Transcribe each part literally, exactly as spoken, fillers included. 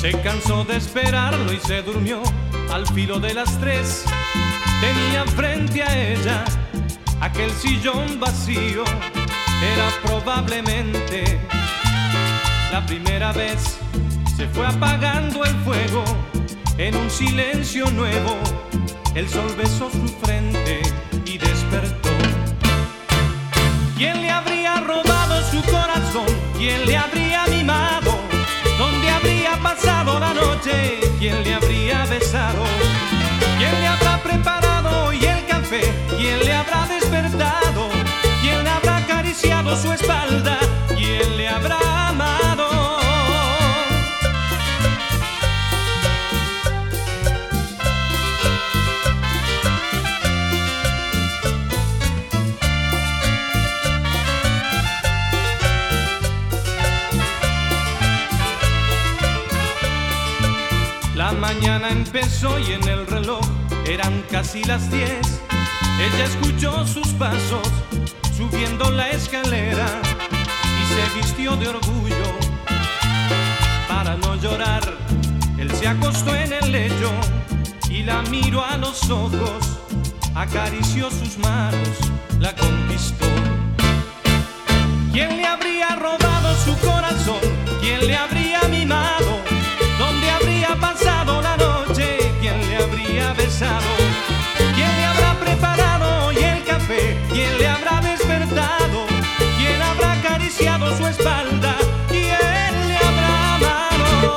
Se cansó de esperarlo y se durmió al filo de las tres. Tenía frente a ella aquel sillón vacío. Era probablemente la primera vez. Se fue apagando el fuego en un silencio nuevo. El sol besó su frente y despertó. ¿Quién le habría robado su corazón? ¿Quién le habría mimado? ¿Dónde habría pasado la noche? ¿Quién le habría besado? ¿Quién le habrá preparado hoy el café? ¿Quién le habrá despertado? ¿Quién le habrá acariciado su espalda? ¿Quién le habrá amado? La mañana empezó y en el reloj eran casi las diez. Ella escuchó sus pasos subiendo la escalera y se vistió de orgullo para no llorar. Él se acostó en el lecho y la miró a los ojos, acarició sus manos, la conquistó. ¿Quién le habría robado su corazón? ¿Quién le habría mimado? ¿Dónde habría pasado la noche? ¿Quién le habría besado? ¿Quién le habrá preparado hoy el café? ¿Quién le habrá despertado? ¿Quién habrá acariciado su espalda? ¿Quién le habrá amado?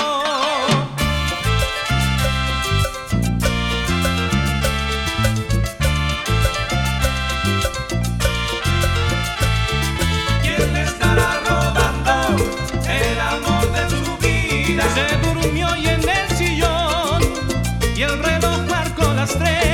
¿Quién le estará robando el amor de su vida? Se durmió y en el sillón y el reloj marcó las tres.